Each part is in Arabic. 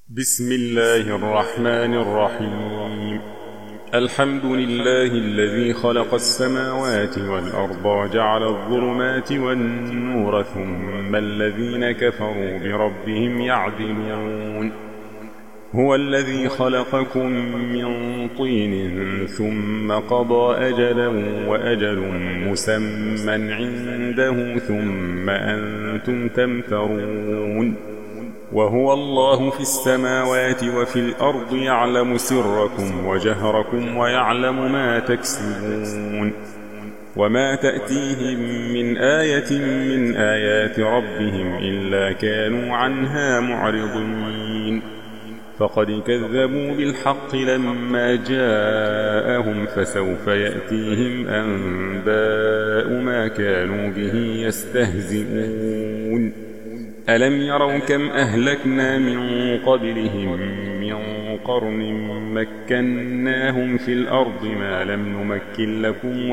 بسم الله الرحمن الرحيم. الحمد لله الذي خلق السماوات والأرض وجعل الظلمات والنور ثم الذين كفروا بربهم يعدلون. هو الذي خلقكم من طين ثم قضى أجلا وأجل مسمى عنده ثم أنتم تمترون. وهو الله في السماوات وفي الأرض يعلم سركم وجهركم ويعلم ما تكسبون. وما تأتيهم من آية من آيات ربهم إلا كانوا عنها معرضين. فقد كذبوا بالحق لما جاءهم فسوف يأتيهم أنباء ما كانوا به يستهزئون. ألم يروا كم أهلكنا من قبلهم من قرن مكناهم في الأرض ما لم نمكن لكم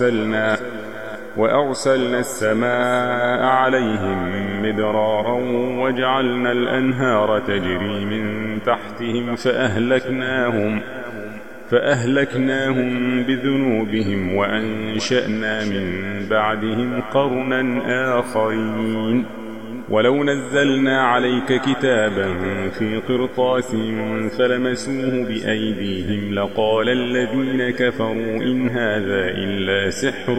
وأرسلنا السماء عليهم مدرارا وجعلنا الأنهار تجري من تحتهم فأهلكناهم بذنوبهم وأنشأنا من بعدهم قرنا آخرين. ولو نزلنا عليك كتابا في قرطاس فلمسوه بأيديهم لقال الذين كفروا إن هذا إلا سحر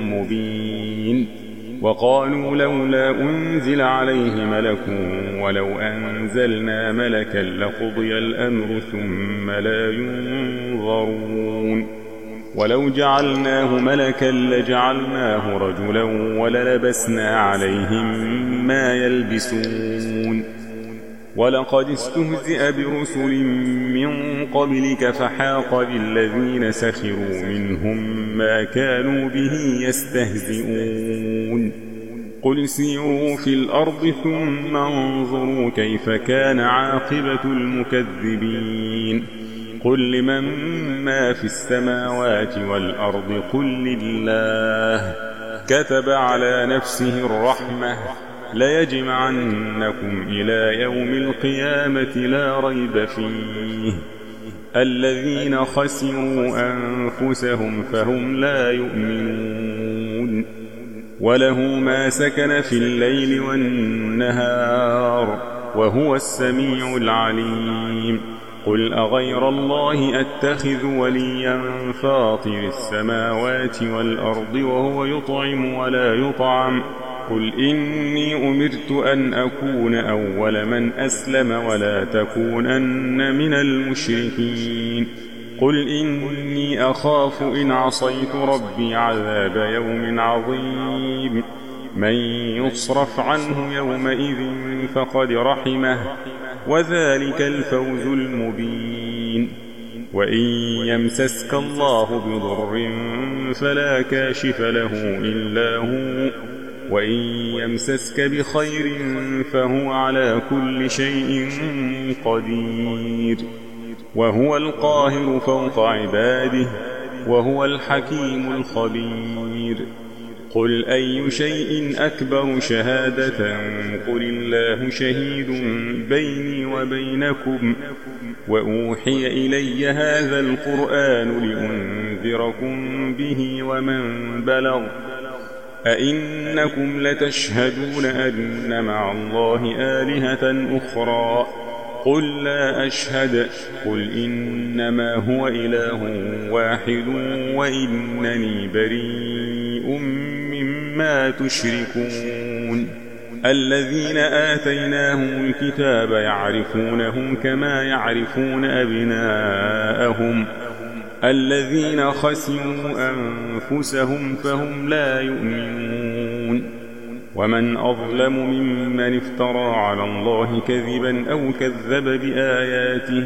مبين. وقالوا لولا أنزل عليه ملك ولو أنزلنا ملكا لقضي الأمر ثم لا ينظرون. ولو جعلناه ملكا لجعلناه رجلا وللبسنا عليهم ما يلبسون. ولقد استهزئ برسل من قبلك فحاق بالذين سخروا منهم ما كانوا به يستهزئون. قل سيروا في الأرض ثم انظروا كيف كان عاقبة المكذبين. قل لمن ما في السماوات والأرض قل لله. كتب على نفسه الرحمة ليجمعنكم إلى يوم القيامة لا ريب فيه. الذين خسروا أنفسهم فهم لا يؤمنون. وله ما سكن في الليل والنهار وهو السميع العليم. قل أغير الله أتخذ وليا فاطر السماوات والأرض وهو يطعم ولا يطعم. قل إني أمرت أن أكون أول من أسلم ولا تكونن من المشركين. قل إني أخاف إن عصيت ربي عذاب يوم عظيم. من يصرف عنه يومئذ فقد رحمه وذلك الفوز المبين. وإن يمسسك الله بضر فلا كاشف له إلا هو وإن يمسسك بخير فهو على كل شيء قدير. وهو القاهر فوق عباده وهو الحكيم الخبير. قل أي شيء أكبر شهادة قل الله شهيد بيني وبينكم وأوحي إلي هذا القرآن لأنذركم به ومن بلغ. أئنكم لتشهدون أن مع الله آلهة أخرى قل لا أشهد. قل إنما هو إله واحد وإنني بريء مما تشركون. الذين آتيناهم الكتاب يعرفونه كما يعرفون أبناءهم. الذين خسروا أنفسهم فهم لا يؤمنون. ومن أظلم ممن افترى على الله كذبا أو كذب بآياته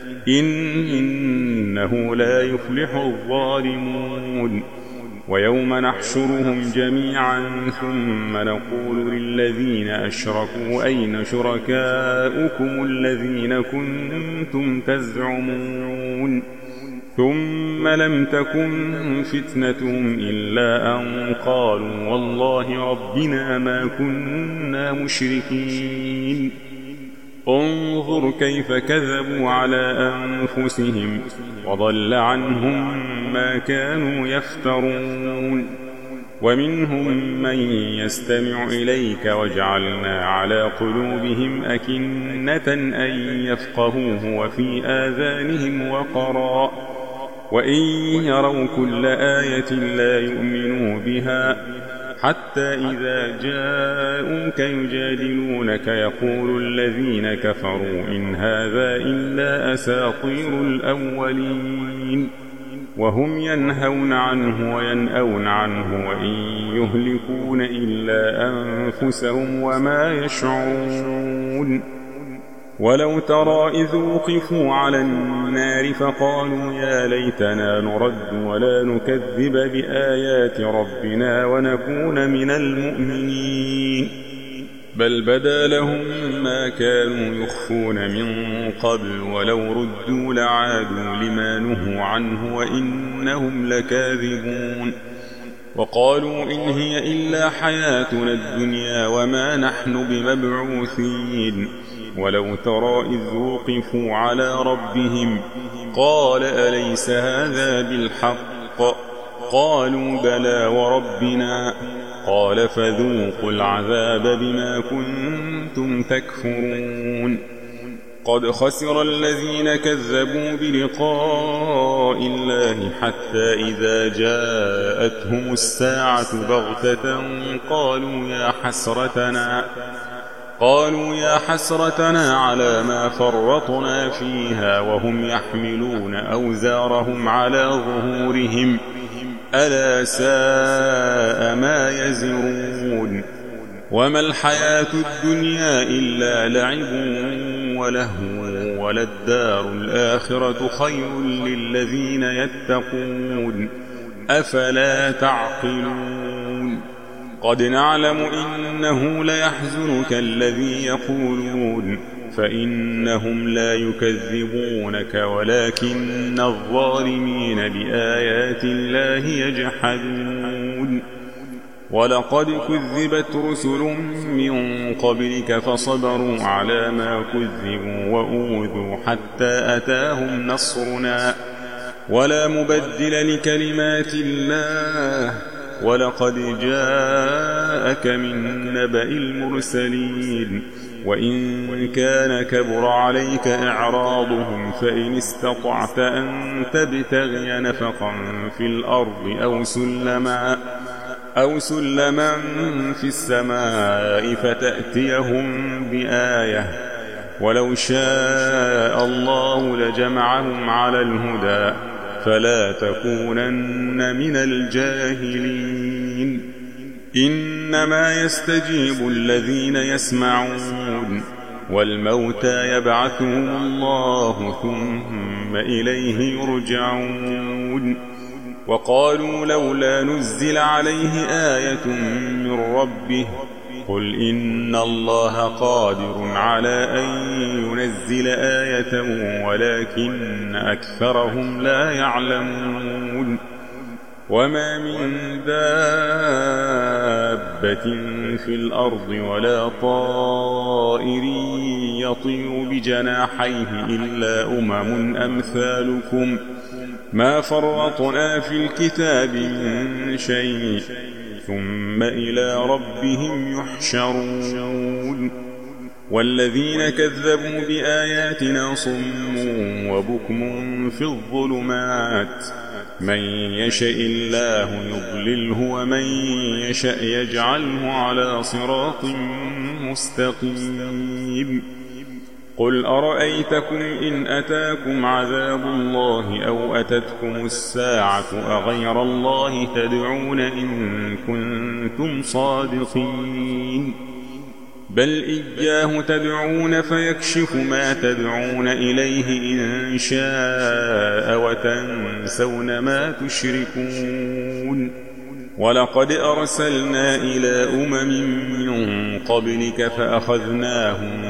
إنه لا يفلح الظالمون. ويوم نحشرهم جميعا ثم نقول للذين أشركوا أين شركاؤكم الذين كنتم تزعمون. ثم لم تكن فتنتهم إلا أن قالوا والله ربنا ما كنا مشركين. انظر كيف كذبوا على أنفسهم وضل عنهم ما كانوا يفترون ومنهم من يستمع إليك وجعلنا على قلوبهم أكنة أن يفقهوه وفي آذانهم وقرا وإن يروا كل آية لا يؤمنوا بها حتى إذا جاءوك يجادلونك يقول الذين كفروا إن هذا إلا أساطير الأولين وهم ينهون عنه وينأون عنه وإن يهلكون إلا أنفسهم وما يشعرون ولو ترى إذ وقفوا على النار فقالوا يا ليتنا نرد ولا نكذب بآيات ربنا ونكون من المؤمنين بل بدا لهم ما كانوا يخفون من قبل ولو ردوا لعادوا لما نهوا عنه وإنهم لكاذبون وقالوا إن هي إلا حياتنا الدنيا وما نحن بمبعوثين ولو ترى إذ وقفوا على ربهم قال أليس هذا بالحق قالوا بلى وربنا قال فذوقوا العذاب بما كنتم تكفرون قد خسر الذين كذبوا بلقاء الله حتى إذا جاءتهم الساعة بغتة قالوا يا حسرتنا على ما فرطنا فيها وهم يحملون أوزارهم على ظهورهم ألا ساء ما يزرون وما الحياة الدنيا إلا لعب ولهو وللدار الآخرة خير للذين يتقون أفلا تعقلون قد نعلم إنه ليحزنك الذي يقولون فإنهم لا يكذبونك ولكن الظالمين بآيات الله يجحدون ولقد كذبت رسل من قبلك فصبروا على ما كذبوا وأوذوا حتى أتاهم نصرنا ولا مبدل لكلمات الله ولقد جاءك من نبأ المرسلين وإن كان كبر عليك إعراضهم فإن استطعت أن تبتغي نفقا في الأرض أو سلما في السماء فتأتيهم بآية ولو شاء الله لجمعهم على الهدى فلا تكونن من الجاهلين إنما يستجيب الذين يسمعون والموتى يبعثهم الله ثم إليه يرجعون وقالوا لولا نزل عليه آية من ربه قل إن الله قادر على أن ينزل آية ولكن أكثرهم لا يعلمون وما من دابة في الأرض ولا طائر يطير بجناحيه إلا أمم أمثالكم ما فرطنا في الكتاب من شيء ثم إلى ربهم يحشرون والذين كذبوا بآياتنا صم وبكم في الظلمات من يشاء الله يضلله ومن يشاء يجعله على صراط مستقيم قل أرأيتكم إن أتاكم عذاب الله أو أتتكم الساعة أغير الله تدعون إن كنتم صادقين بل إياه تدعون فيكشف ما تدعون إليه إن شاء وتنسون ما تشركون ولقد أرسلنا إلى من قبلك فأخذناهم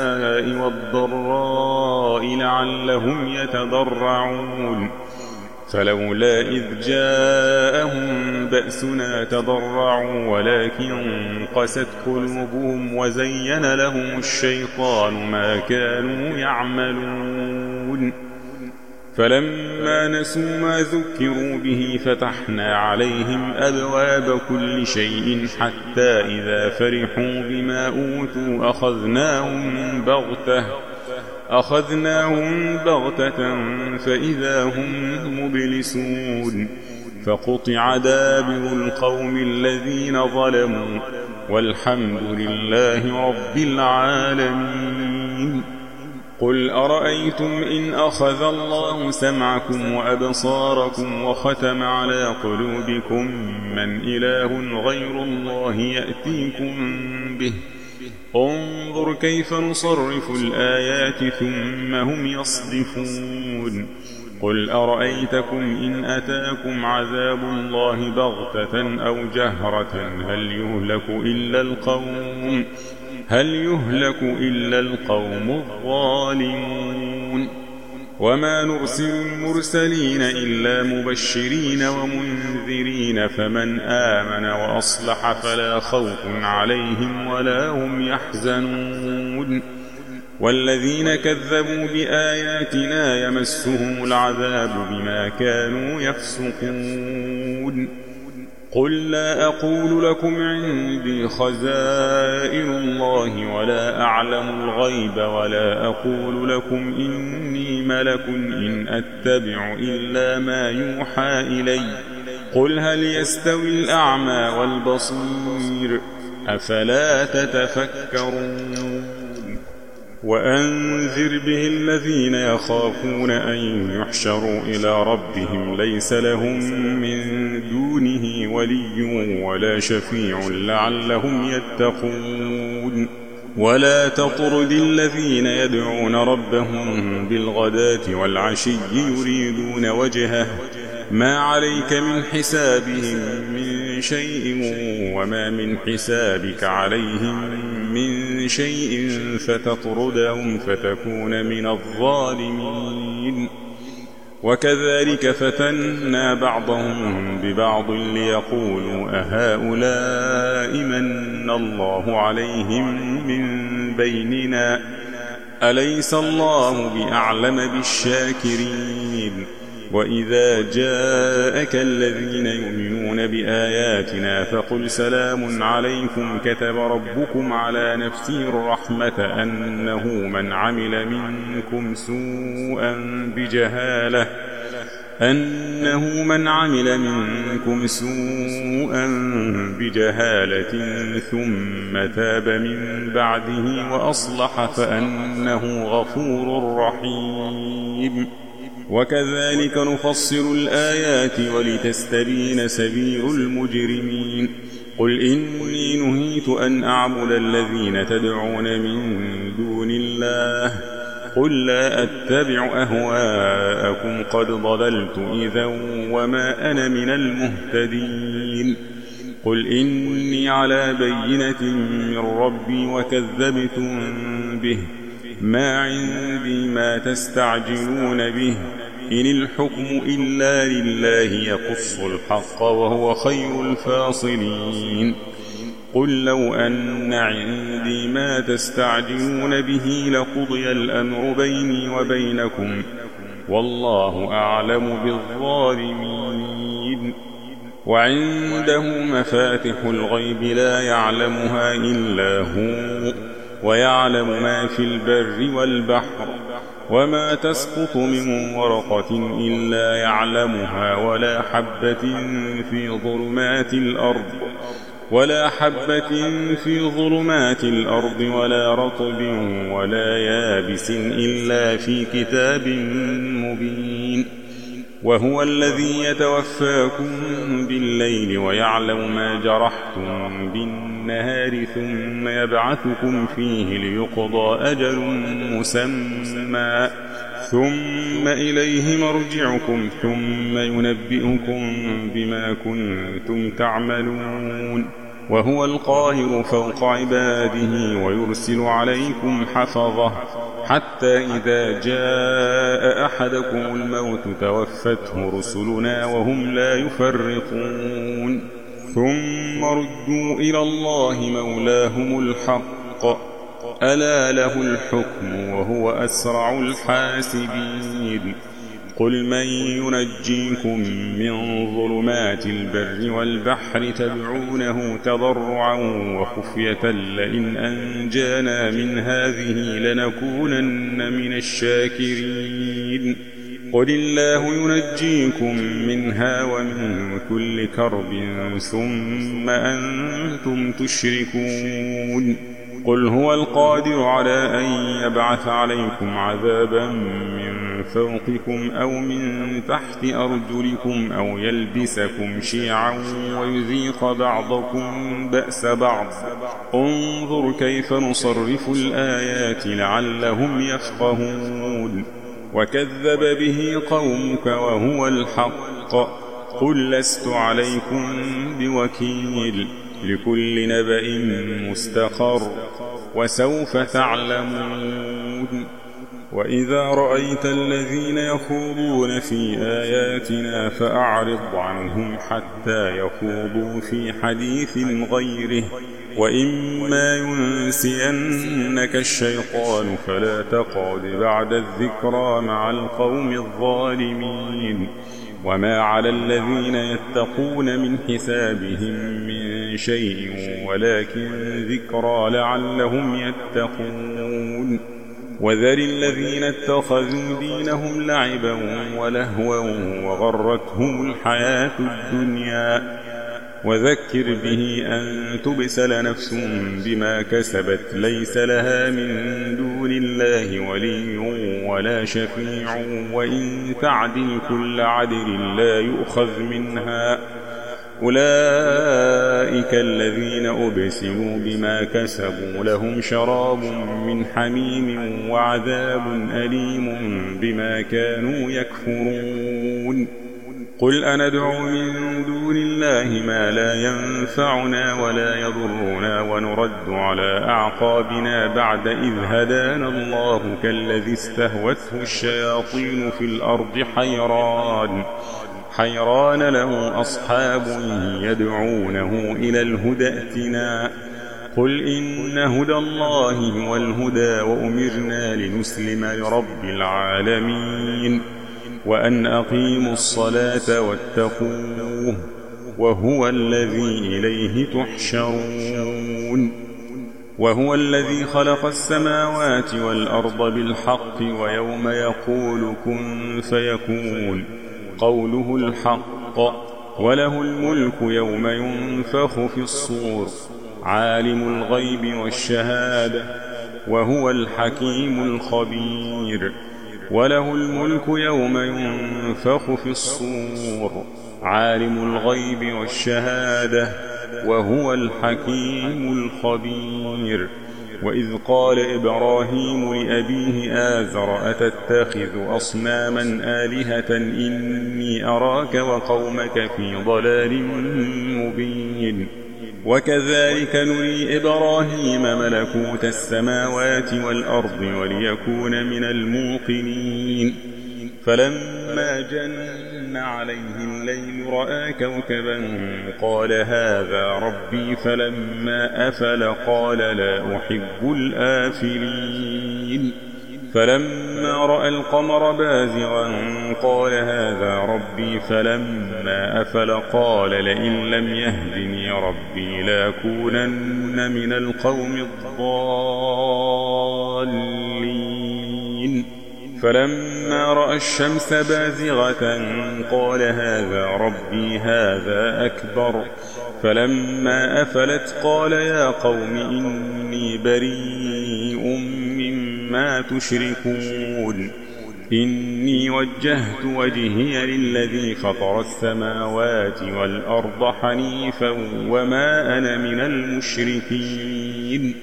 بالبأساء والضراء لعلهم يتضرعون فلولا إذ جاءهم بأسنا تضرعوا ولكن قست قلوبهم وزين لهم الشيطان ما كانوا يعملون فلما نسوا ما ذكروا به فتحنا عليهم أبواب كل شيء حتى إذا فرحوا بما أوتوا أخذناهم بغتة فإذا هم مبلسون فقطع دابر القوم الذين ظلموا والحمد لله رب العالمين قل أرأيتم إن أخذ الله سمعكم وأبصاركم وختم على قلوبكم من إله غير الله يأتيكم به انظر كيف نصرف الآيات ثم هم يصدفون قل أرأيتكم إن أتاكم عذاب الله بغتة أو جهرة هل يهلك إلا القوم الظالمون وما نرسل المرسلين إلا مبشرين ومنذرين فمن آمن وأصلح فلا خوف عليهم ولا هم يحزنون والذين كذبوا بآياتنا يمسهم العذاب بما كانوا يفسقون قل لا أقول لكم عندي خزائن الله ولا أعلم الغيب ولا أقول لكم إني ملك إن أتبع إلا ما يوحى إلي قل هل يستوي الأعمى والبصير أفلا تتفكرون وأنذر به الذين يخافون أن يحشروا إلى ربهم ليس لهم من دونه ولي ولا شفيع لعلهم يتقون ولا تطرد الذين يدعون ربهم بالغداة والعشي يريدون وجهه ما عليك من حسابهم من شيء وما من حسابك عليهم من شيء فتطردهم فتكون من الظالمين وكذلك فتنا بعضهم ببعض ليقولوا أهؤلاء من الله عليهم من بيننا أليس الله بأعلم بالشاكرين وإذا جاءك الذين يؤمنون بآياتنا فقل سلام عليكم كتب ربكم على نفسه الرحمة أنه من عمل منكم سوءا بجهالة ثم تاب من بعده وأصلح فأنه غفور رحيم وكذلك نفصل الآيات ولتستبين سبيل المجرمين قل إني نهيت أن أعبد الذين تدعون من دون الله قل لا أتبع أهواءكم قد ضللت إذا وما أنا من المهتدين قل إني على بينة من ربي وكذبتم به ما عندي ما تستعجلون به إن الحكم إلا لله يقص الحق وهو خير الفاصلين قل لو أن عندي ما تستعجلون به لقضي الأمر بيني وبينكم والله أعلم بالظالمين وعنده مفاتح الغيب لا يعلمها إلا هو ويعلم ما في البر والبحر وما تسقط من ورقة إلا يعلمها ولا حبة في ظلمات الأرض ولا رطب ولا يابس إلا في كتاب مبين وهو الذي يتوفاكم بالليل ويعلم ما جرحتم بالنهار ثم يبعثكم فيه ليقضى أجل مسمى ثم إليه مرجعكم ثم ينبئكم بما كنتم تعملون وهو القاهر فوق عباده ويرسل عليكم حفظه حتى إذا جاء أحدكم الموت توفته رسلنا وهم لا يفرطون ثم ردوا إلى الله مولاهم الحق ألا له الحكم وهو أسرع الحاسبين قل من ينجيكم من ظلمات البر والبحر تدعونه تضرعا وخفية لئن أنجانا من هذه لنكونن من الشاكرين قل الله ينجيكم منها ومن كل كرب ثم أنتم تشركون قل هو القادر على أن يبعث عليكم عذابا من فوقكم أو من تحت أرجلكم أو يلبسكم شيعا ويذيق بعضكم بأس بعض انظر كيف نصرف الآيات لعلهم يفقهون وكذب به قومك وهو الحق قل لست عليكم بوكيل لكل نبأ مستقر وسوف تعلمون وإذا رأيت الذين يخوضون في آياتنا فأعرض عنهم حتى يخوضوا في حديث غيره وإما ينسينك الشيطان فلا تقعد بعد الذكرى مع القوم الظالمين وما على الذين يتقون من حسابهم من شيء ولكن ذكرى لعلهم يتقون وذر الذين اتخذوا دينهم لعبا ولهوا وغرتهم الحياة الدنيا وذكر به أن تبسل نفس بما كسبت ليس لها من دون الله ولي ولا شفيع وإن تعدل كل عدل لا يؤخذ منها أولئك الذين أبسلوا بما كسبوا لهم شراب من حميم وعذاب أليم بما كانوا يكفرون قل أندعو من دون الله ما لا ينفعنا ولا يضرنا ونرد على أعقابنا بعد إذ هدانا الله كالذي استهوته الشياطين في الأرض حيران له أصحاب يدعونه إلى الهدى ائتنا قل إن هدى الله هو الهدى وأمرنا لنسلم لرب العالمين وأن أقيموا الصلاة واتقوه وهو الذي إليه تحشرون وهو الذي خلق السماوات والأرض بالحق ويوم يقول كن فيكون قوله الحق وله الملك يوم ينفخ في الصور عالم الغيب والشهادة وهو الحكيم الخبير وله الملك يوم ينفخ في الصور عالم الغيب والشهادة وهو الحكيم الخبير وإذ قال إبراهيم لأبيه آزر أتتخذ أصناما آلهة إني أراك وقومك في ضلال مبين وكذلك نري إبراهيم ملكوت السماوات والأرض وليكون من الموقنين فلما جن عليه الليل رأى كوكبا قال هذا ربي فلما أفل قال لا أحب الآفلين فلما رأى القمر بازغا قال هذا ربي فلما أفل قال لئن لم يهدني ربي لأكونن من القوم الضالين فلما رأى الشمس بازغة قال هذا ربي هذا أكبر فلما أفلت قال يا قوم إني بريء مما تشركون إني وجهت وجهي للذي فطر السماوات والأرض حنيفا وما أنا من المشركين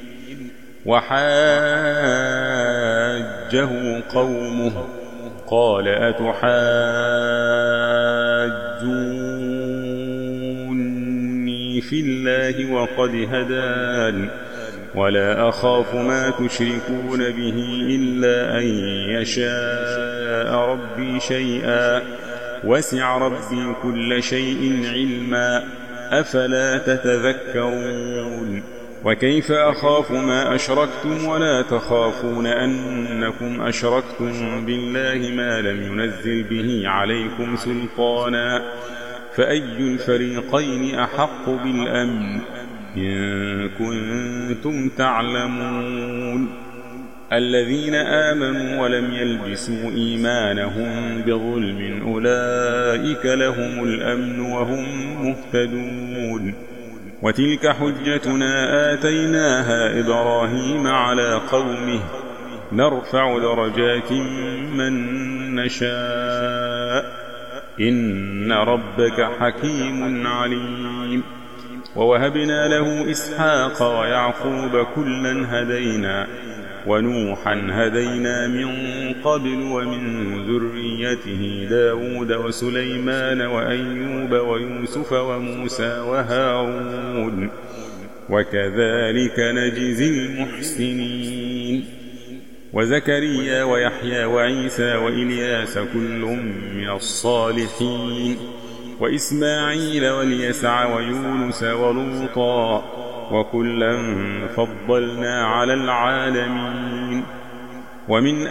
وحاجه قومه قال أتحاجوني في الله وقد هدان ولا أخاف ما تشركون به إلا أن يشاء ربي شيئا وسع ربي كل شيء علما أفلا تتذكرون وكيف أخاف ما أشركتم ولا تخافون أنكم أشركتم بالله ما لم ينزل به عليكم سلطانا فأي الفريقين أحق بالأمن إن كنتم تعلمون الذين آمنوا ولم يلبسوا إيمانهم بظلم أولئك لهم الأمن وهم مهتدون وتلك حجتنا آتيناها إبراهيم على قومه نرفع درجات من نشاء إن ربك حكيم عليم ووهبنا له إسحاق ويعقوب كلا هدينا ونوحا هدينا من قبل ومن ذريته داود وسليمان وأيوب ويوسف وموسى وهارون وكذلك نجزي المحسنين وزكريا ويحيى وعيسى وإلياس كل من الصالحين وإسماعيل واليسع ويونس ولوطا وكلا فضلنا على العالمين ومن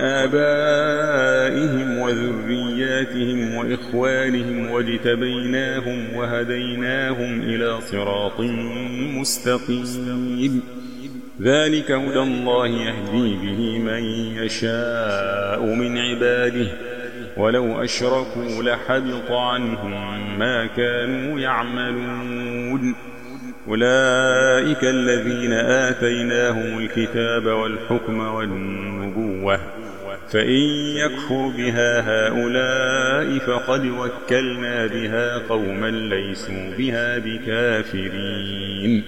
آبائهم وذرياتهم وإخوانهم واجتبيناهم وهديناهم إلى صراط مستقيم ذلك هدى الله يهدي به من يشاء من عباده ولو أشركوا لحبط عنهم ما كانوا يعملون أولئك الذين آتيناهم الكتاب والحكم والنبوة فإن يكفر بها هؤلاء فقد وكلنا بها قوما ليسوا بها بكافرين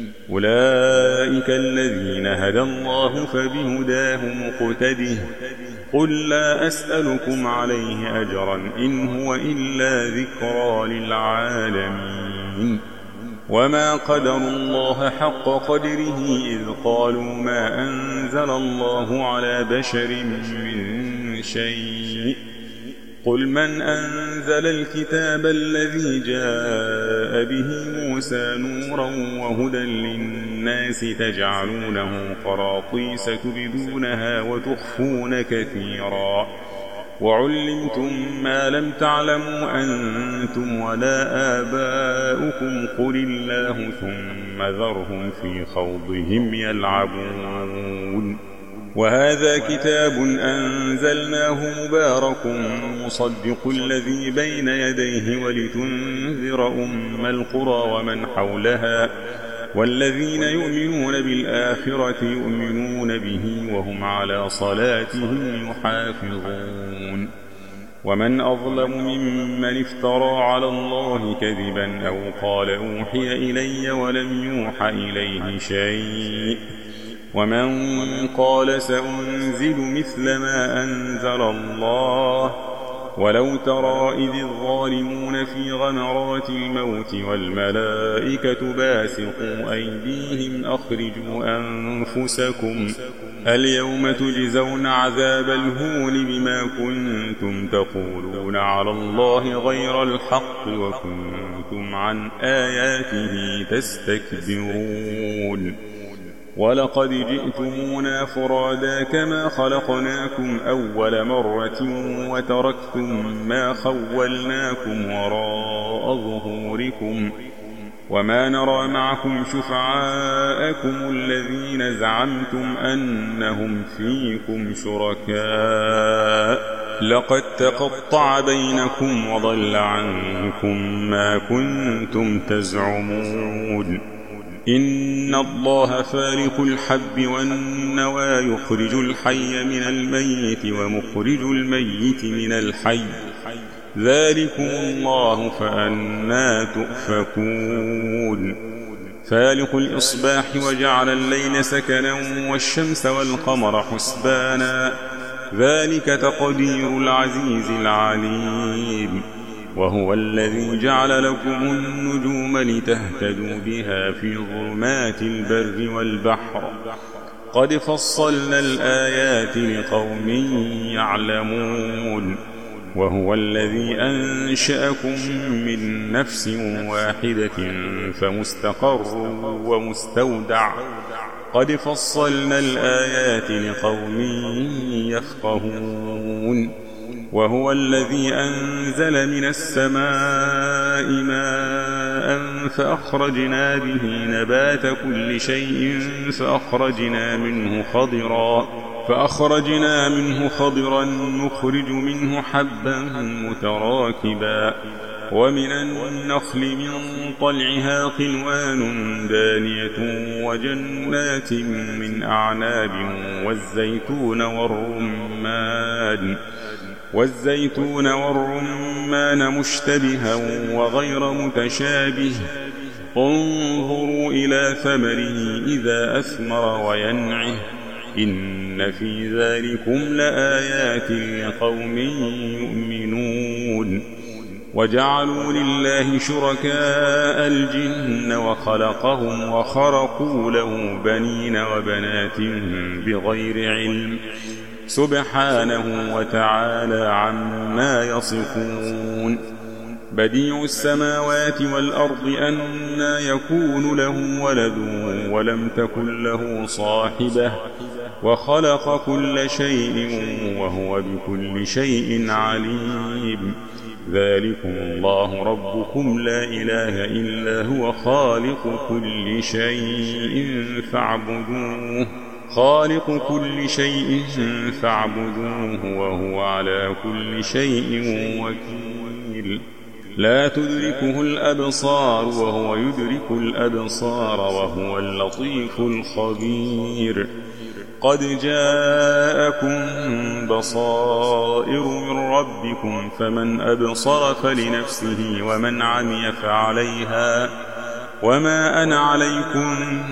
أولئك الذين هدى الله فبهداه مقتده قل لا أسألكم عليه أجرا إن هو إلا ذكرى للعالمين وما قدروا الله حق قدره إذ قالوا ما أنزل الله على بشر من شيء قل من أنزل الكتاب الذي جاء به موسى نورا وهدى للناس تجعلونه قراطيس تبدونها وتخفون كثيرا وعلمتم ما لم تعلموا أنتم ولا آباؤكم قل الله ثم ذرهم في خوضهم يلعبون وهذا كتاب أنزلناه مبارك مصدق الذي بين يديه ولتنذر أم القرى ومن حولها والذين يؤمنون بالآخرة يؤمنون به وهم على صلاتهم يحافظون ومن أظلم ممن افترى على الله كذبا أو قال أوحي إلي ولم يوح إليه شيء ومن قال سأنزل مثل ما أنزل الله ولو ترى إذ الظالمون في غمرات الموت والملائكة باسطوا أيديهم أخرجوا أنفسكم اليوم تجزون عذاب الهون بما كنتم تقولون على الله غير الحق وكنتم عن آياته تستكبرون ولقد جئتمونا فرادا كما خلقناكم أول مرة وتركتم ما خولناكم وراء ظهوركم وما نرى معكم شفعاءكم الذين زعمتم أنهم فيكم شركاء لقد تقطع بينكم وضل عنكم ما كنتم تزعمون إن الله فالق الحب والنوى يخرج الحي من الميت ومخرج الميت من الحي ذلكم الله فأنى تؤفكون فالق الإصباح وجعل الليل سكنا والشمس والقمر حسبانا ذلك تقدير العزيز العليم وهو الذي جعل لكم النجوم لتهتدوا بها في ظلمات البر والبحر قد فصلنا الآيات لقوم يعلمون وهو الذي أنشأكم من نفس واحدة فمستقر ومستودع قد فصلنا الآيات لقوم يفقهون وهو الذي أنزل من السماء ماء فأخرجنا به نبات كل شيء فأخرجنا منه خضرا نخرج منه حبا متراكبا ومن النخل من طلعها قنوان دانية وجنات من أعناب والزيتون والرمان مشتبها وغير متشابه انظروا إلى ثمره إذا أثمر وينعه إن في ذلكم لآيات لقوم يؤمنون وجعلوا لله شركاء الجن وخلقهم وخرقوا له بنين وبنات بغير علم سبحانه وتعالى عما يصفون بديع السماوات والأرض أنى يكون له ولد ولم تكن له صاحبة وخلق كل شيء وهو بكل شيء عليم ذلكم الله ربكم لا إله إلا هو خالق كل شيء فاعبدوه وهو على كل شيء وكيل لا تدركه الأبصار وهو يدرك الأبصار وهو اللطيف الخبير قد جاءكم بصائر من ربكم فمن أبصر فلنفسه ومن عمي فعليها وما أنا عليكم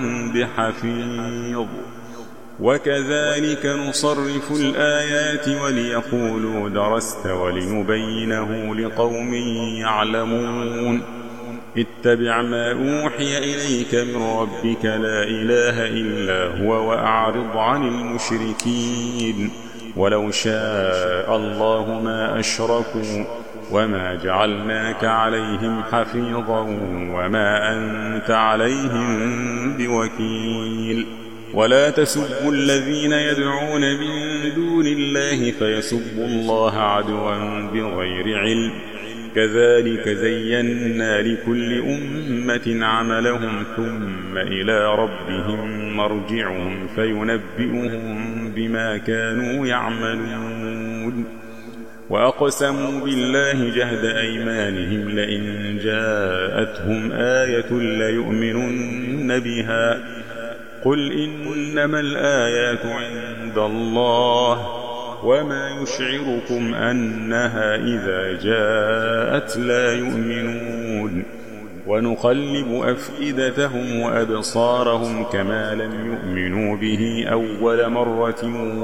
بحفيظ وكذلك نصرف الآيات وليقولوا درست ولنبينه لقوم يعلمون اتبع ما أوحي إليك من ربك لا إله إلا هو وأعرض عن المشركين ولو شاء الله ما أشركوا وما جعلناك عليهم حفيظا وما أنت عليهم بوكيل ولا تسبوا الذين يدعون من دون الله فيسبوا الله عدوا بغير علم كذلك زينا لكل أمة عملهم ثم إلى ربهم مرجعهم فينبئهم بما كانوا يعملون وأقسموا بالله جهد أيمانهم لئن جاءتهم آية ليؤمنن بها قل إنما الآيات عند الله وما يشعركم أنها إذا جاءت لا يؤمنون ونقلب أفئدتهم وأبصارهم كما لم يؤمنوا به أول مرة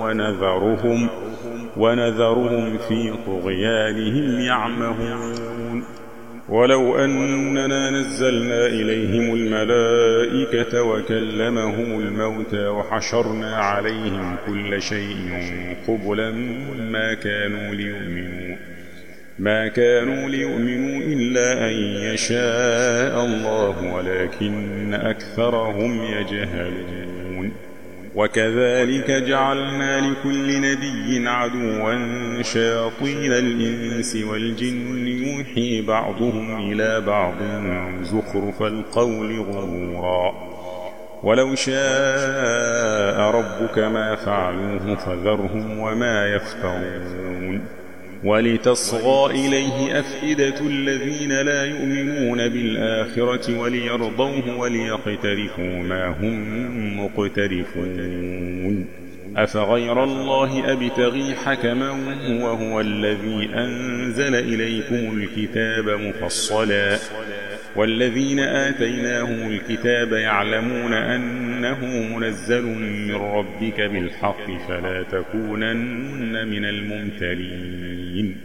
ونذرهم في طغيانهم يعمهون ولو أننا نزلنا إليهم الملائكة وكلمهم الموتى وحشرنا عليهم كل شيء قبلا ما كانوا ليؤمنوا إلا أن يشاء الله ولكن أكثرهم يجهلون وكذلك جعلنا لكل نبي عدوا شياطين الإنس والجن يوحي بعضهم إلى بعض زخرف القول غرورا ولو شاء ربك ما فعلوه فذرهم وما يفترون ولتصغى إليه أفئدة الذين لا يؤمنون بالآخرة وليرضوه وليقترفوا ما هم مقترفون أفغير الله أبتغي حكما وهو الذي أنزل إليكم الكتاب مفصلا والذين آتيناهم الكتاب يعلمون أنه منزل من ربك بالحق فلا تكونن من الممترين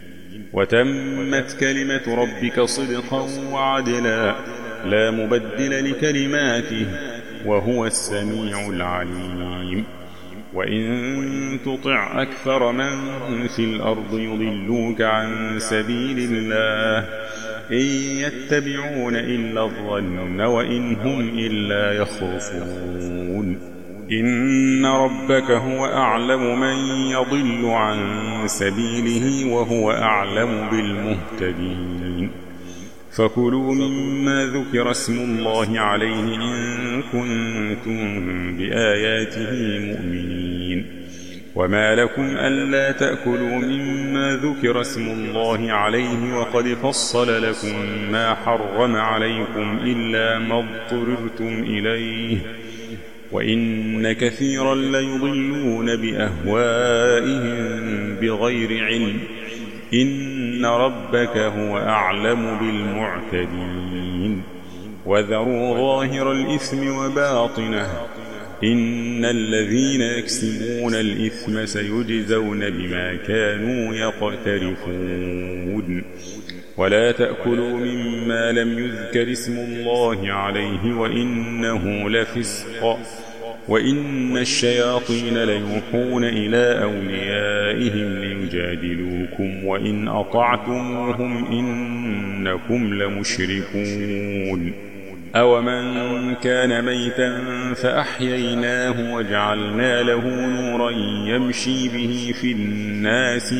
وتمت كلمة ربك صدقا وعدلا لا مبدل لكلماته وهو السميع العليم. وإن تطع أكثر من في الأرض يضلوك عن سبيل الله إن يتبعون إلا الظن وإن هم إلا يخرصون. إن ربك هو أعلم من يضل عن سبيله وهو أعلم بالمهتدين. فكلوا مما ذكر اسم الله عليه إن كنتم بآياته مؤمنين. وما لكم ألا تأكلوا مما ذكر اسم الله عليه وقد فصل لكم ما حرم عليكم إلا ما اضطررتم إليه وإن كثيرا ليضلون بأهوائهم بغير علم إن ربك هو أعلم بالمعتدين. وذروا ظاهر الإثم وباطنه إن الذين يكسبون الإثم سيجزون بما كانوا يقترفون. ولا تأكلوا مما لم يذكر اسم الله عليه وإنه لفسق وإن الشياطين ليوحون إلى أوليائهم ليجادلوكم وإن أطعتموهم إنكم لمشركون. أومن كان ميتا فأحييناه وجعلنا له نورا يمشي به في الناس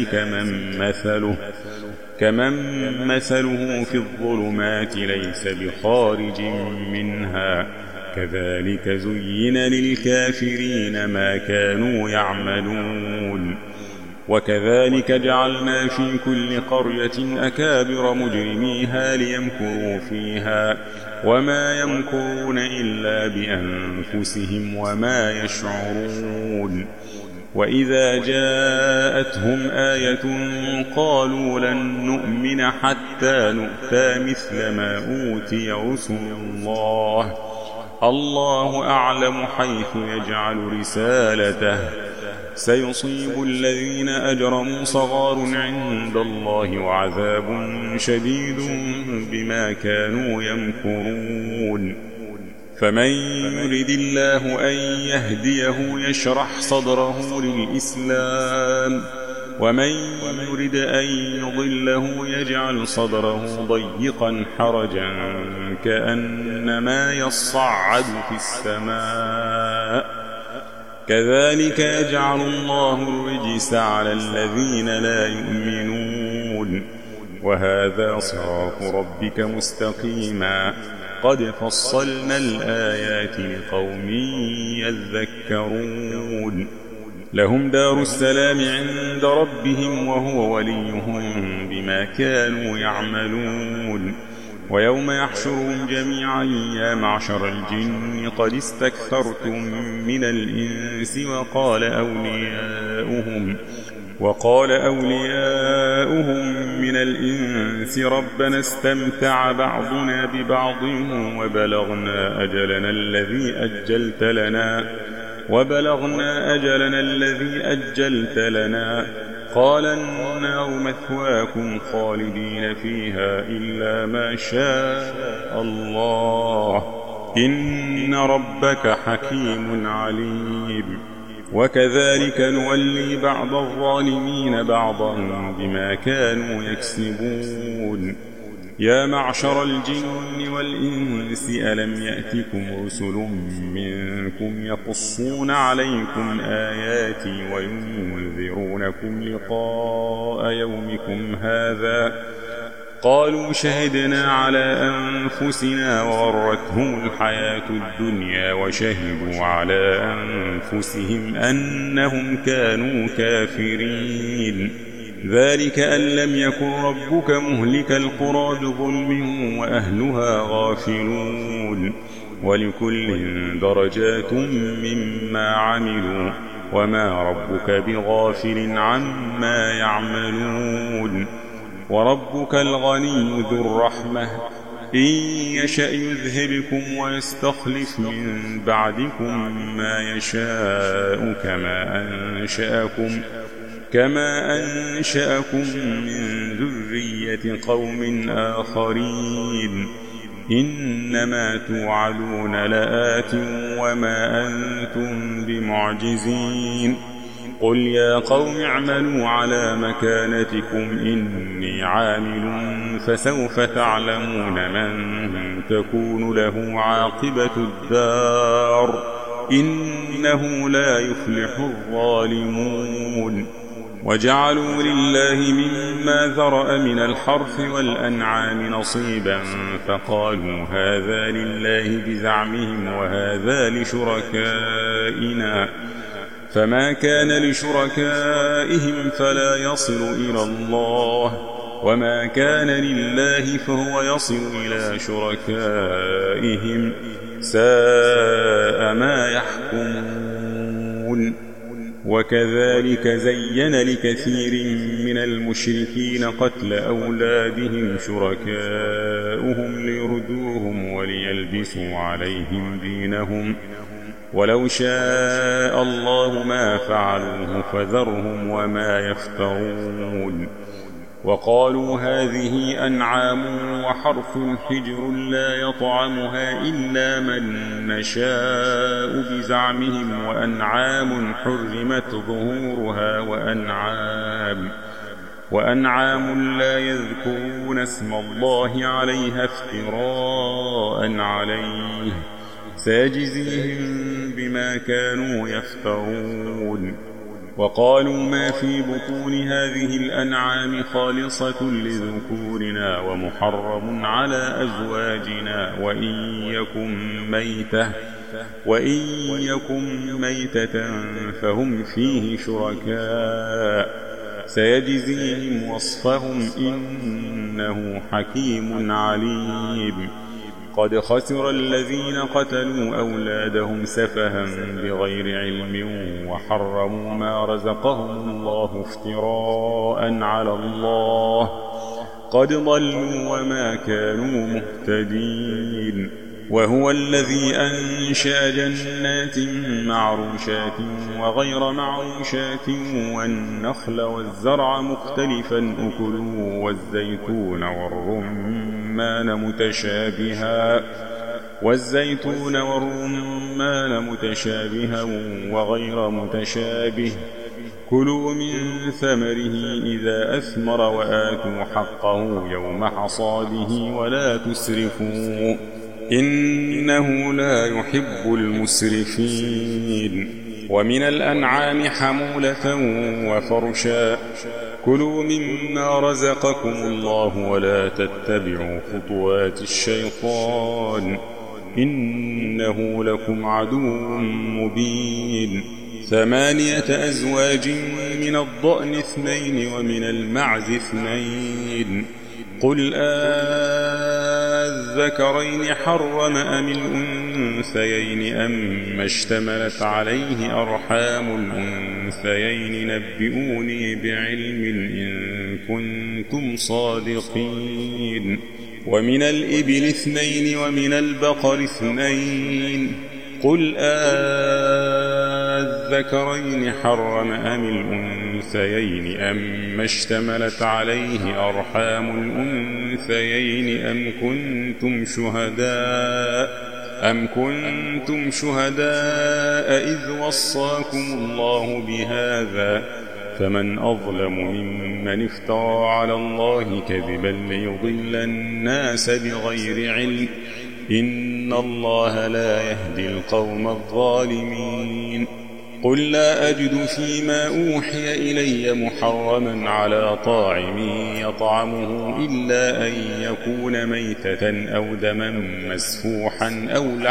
كمن مثله في الظلمات ليس بخارج منها كذلك زين للكافرين ما كانوا يعملون. وكذلك جعلنا في كل قرية أكابر مجرميها ليمكروا فيها وما يمكرون إلا بأنفسهم وما يشعرون. وإذا جاءتهم آية قالوا لن نؤمن حتى نؤتى مثل ما أوتي رسل الله أعلم حيث يجعل رسالته سيصيب الذين أجرموا صغار عند الله وعذاب شديد بما كانوا يمكرون. فمن يرد الله أن يهديه يشرح صدره للإسلام ومن يرد أن يضله يجعل صدره ضيقا حرجا كأنما يصعد في السماء كذلك يجعل الله الرجس على الذين لا يؤمنون. وهذا صراط ربك مستقيما قد فصلنا الآيات لقوم يذكرون. لهم دار السلام عند ربهم وهو وليهم بما كانوا يعملون. ويوم يحشرهم جميعا يا معشر الجن قد استكثرتم من الإنس وقال أولياؤهم من الإنس ربنا استمتع بعضنا ببعض وبلغنا أجلنا الذي أجلت لنا قال النار مثواكم خالدين فيها إلا ما شاء الله إن ربك حكيم عليم. وكذلك نولي بعض الظالمين بعضا بما كانوا يكسبون. يا معشر الجن والإنس ألم يأتكم رسل منكم يقصون عليكم آياتي وينذرونكم لقاء يومكم هذا قالوا شهدنا على أنفسنا وغرتهم الحياة الدنيا وشهدوا على أنفسهم أنهم كانوا كافرين. ذلك أن لم يكن ربك مهلك القرى بظلم وأهلها غافلون. ولكل درجات مما عملوا وما ربك بغافل عما يعملون. وربك الغني ذو الرحمة إن يشأ يذهبكم ويستخلف من بعدكم ما يشاء كما كما أنشأكم من ذرية قوم آخرين إنما توعدون لآت وما أنتم بمعجزين قل يا قوم اعملوا على مكانتكم إني عامل فسوف تعلمون من تكون له عاقبة الدار إنه لا يفلح الظالمون وجعلوا لله مما ذرأ من الحرث والأنعام نصيبا فقالوا هذا لله بزعمهم وهذا لشركائنا فما كان لشركائهم فلا يصل إلى الله وما كان لله فهو يصل إلى شركائهم ساء ما يحكمون وكذلك زين لكثير من المشركين قتل أولادهم شركاؤهم ليردوهم وليلبسوا عليهم دينهم ولو شاء الله ما فعلوه فذرهم وما يفترون وقالوا هذه أنعام وحرث حجر لا يطعمها إلا من نشاء بزعمهم وأنعام حرمت ظهورها وأنعام لا يذكرون اسم الله عليها افتراء عليه سيجزيهم بما كانوا يفترون وقالوا ما في بطون هذه الأنعام خالصة لذكورنا ومحرم على أزواجنا وإن يكن ميتة فهم فيه شركاء سيجزيهم وصفهم إنه حكيم عليم قد خسر الذين قتلوا أولادهم سفها بغير علم وحرموا ما رزقهم الله افتراء على الله قد ضلوا وما كانوا مهتدين وهو الذي أنشأ جنات معروشات وغير معروشات والنخل والزرع مختلفا أكله والزيتون والرمان متشابها وغير متشابه كلوا من ثمره إذا أثمر وآتوا حقه يوم حصاده ولا تسرفوا إنه لا يحب المسرفين ومن الأنعام حمولة وفرشا كلوا مما رزقكم الله ولا تتبعوا خطوات الشيطان إنه لكم عدو مبين 8 أزواج من الضأن 2 ومن المعز 2 قل الذكرين حرم أم الأنثيين أم اشتملت عليه أرحام الأنثيين نبئوني بعلم إن كنتم صادقين ومن الإبل 2 ومن البقر 2 قل الذكرين حرم أم الأنثيين أم اشتملت عليه أرحام الأنثيين أم كنتم شهداء إذ وصاكم الله بهذا فمن أظلم ممن افترى على الله كذبا ليضل الناس بغير علم إن الله لا يهدي القوم الظالمين قل لا أجد فيما أوحي إلي محرما على طاعم يطعمه إلا أن يكون ميتة أو دما مسفوحا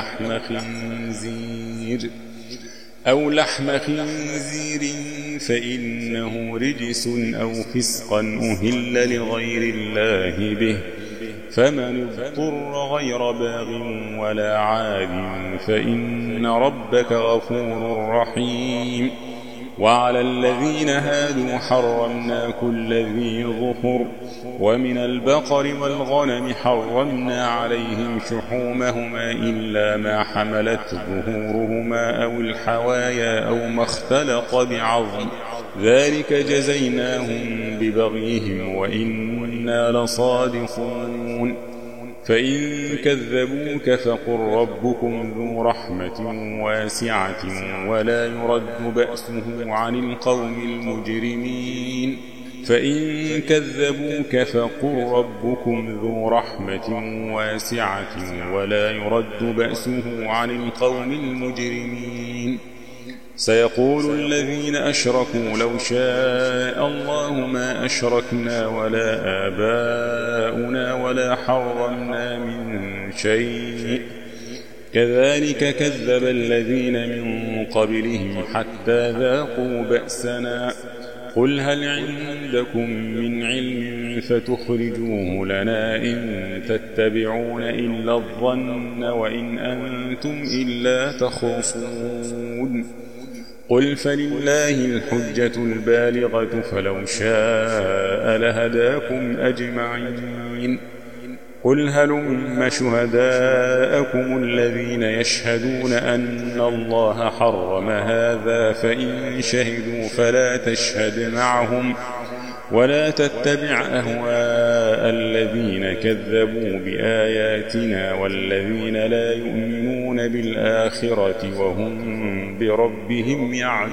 أو لحم خنزير فإنه رجس أو فسقا أهل لغير الله به فمن اضطر غير باغ ولا عاد فإن ربك غفور رحيم وعلى الذين هادوا حرمنا كل ذي ظفر ومن البقر والغنم حرمنا عليهم شحومهما إلا ما حملت ظهورهما أو الحوايا أو ما اختلط بعظم ذلك جزيناهم ببغيهم وإنا لصادقون فإن كذبوك فقل ربكم ذو رحمة واسعة ولا يرد بأسه عن القوم المجرمين فإن كذبوك فقل ربكم ذو رحمة واسعة ولا يرد بأسه عن القوم المجرمين سيقول الذين أشركوا لو شاء الله ما أشركنا ولا آباؤنا ولا حرمنا من شيء كذلك كذب الذين من قبلهم حتى ذاقوا بأسنا قل هل عندكم من علم فتخرجوه لنا إن تتبعون إلا الظن وإن أنتم إلا تخرصون قل فلله الحجة البالغة فلو شاء لهداكم أجمعين قل هلم شهداءكم الذين يشهدون أن الله حرم هذا فإن شهدوا فلا تشهد معهم ولا تتبع أهواء الذين كذبوا بآياتنا والذين لا يؤمنون بالآخرة وهم بربهم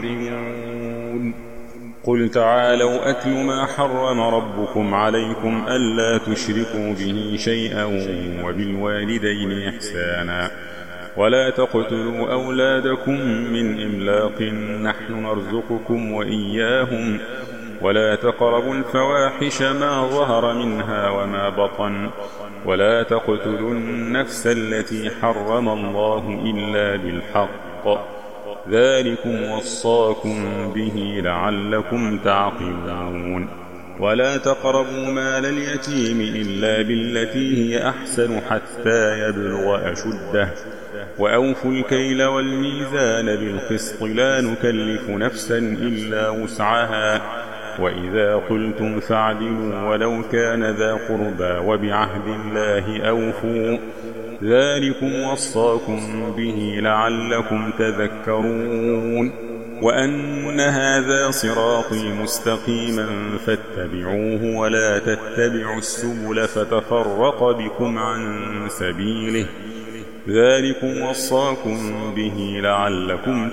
يعدلون قل تعالوا أتل ما حرم ربكم عليكم ألا تشركوا به شيئا وبالوالدين إحسانا ولا تقتلوا أولادكم من إملاق نحن نرزقكم وإياهم ولا تقربوا الفواحش ما ظهر منها وما بطن ولا تقتلوا النفس التي حرم الله إلا بالحق ذلكم وصاكم به لعلكم تعقلون ولا تقربوا مال اليتيم إلا بالتي هي أحسن حتى يبلغ أشده وأوفوا الكيل والميزان بالقسط لا نكلف نفسا إلا وسعها وإذا قلتم فاعدلوا ولو كان ذا قربى وبعهد الله أوفوا ذلكم وصاكم به لعلكم تذكرون وأن هذا صراطي مستقيما فاتبعوه ولا تتبعوا السبل فتفرق بكم عن سبيله ذلكم وصاكم به لعلكم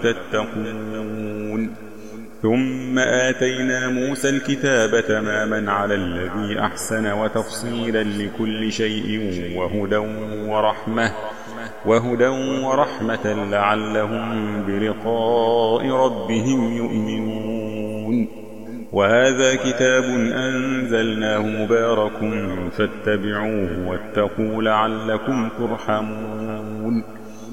تتقون ثم آتينا موسى الكتاب تماما على الذي أحسن وتفصيلا لكل شيء وهدى ورحمة لعلهم بلقاء ربهم يؤمنون وهذا كتاب أنزلناه مبارك فاتبعوه واتقوا لعلكم ترحمون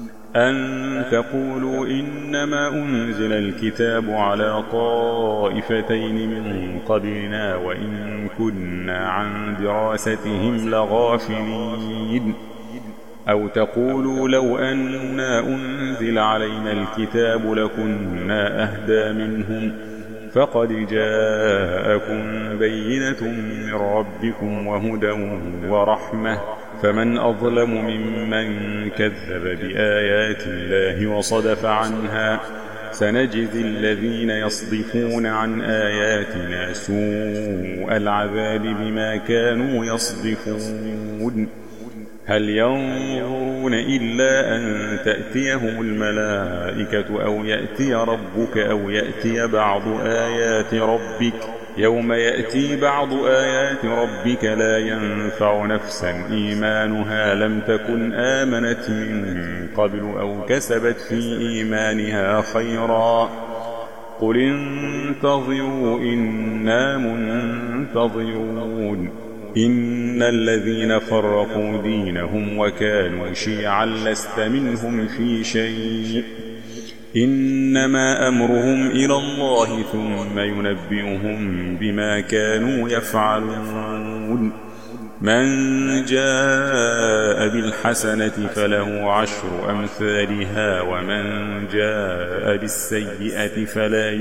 أن تقولوا إنما أنزل الكتاب على طائفتين من قبلنا وإن كنا عن دراستهم لغافلين أو تقولوا لو أنا أنزل علينا الكتاب لكنا أهدى منهم فقد جاءكم بينة من ربكم وهدى ورحمة فمن أظلم ممن كذب بآيات الله وصدف عنها سنجزي الذين يصدفون عن آياتنا سوء العذاب بما كانوا يصدفون هل ينظرون إلا أن تأتيهم الملائكة أو يأتي ربك أو يأتي بعض آيات ربك يوم يأتي بعض آيات ربك لا ينفع نفسا إيمانها لم تكن آمنت من قبل أو كسبت في إيمانها خيرا قل انتظروا إنا منتظرون إن الذين فرقوا دينهم وكانوا شيعا لست منهم في شيء إنما أمرهم إلى الله ثم ينبئهم بما كانوا يفعلون من جاء بالحسنة فله 10 أمثالها ومن جاء بالسيئة فلا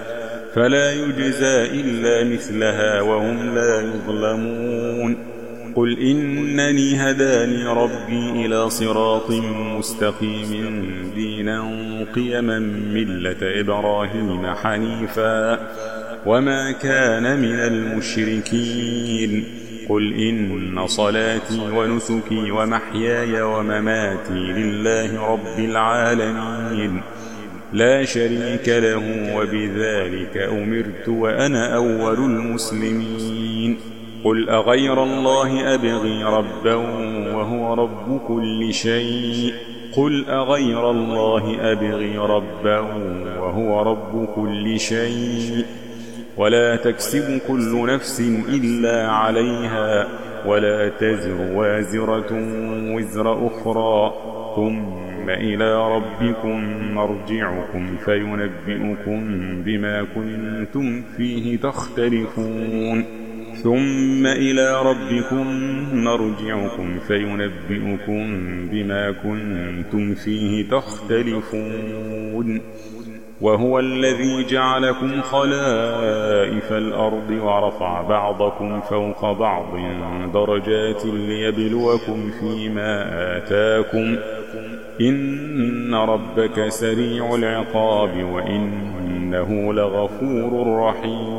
يجزى إلا مثلها وهم لا يظلمون قل إنني هداني ربي إلى صراط مستقيم دينا قيما ملة إبراهيم حنيفا وما كان من المشركين قل إن صلاتي ونسكي ومحياي ومماتي لله رب العالمين لا شريك له وبذلك أمرت وأنا أول المسلمين قل أغير الله أبغي ربا وهو رب كل شيء قل أغير الله أبغي ربا وهو رب كل شيء ولا تكسب كل نفس إلا عليها ولا تزر وازرة وزر أخرى ثم إلى ربكم مرجعكم فينبئكم بما كنتم فيه تختلفون ثم إلى ربكم مرجعكم فينبئكم بما كنتم فيه تختلفون وهو الذي جعلكم خلائف الأرض ورفع بعضكم فوق بعض درجات ليبلوكم فيما آتاكم إن ربك سريع العقاب وإنه لغفور رحيم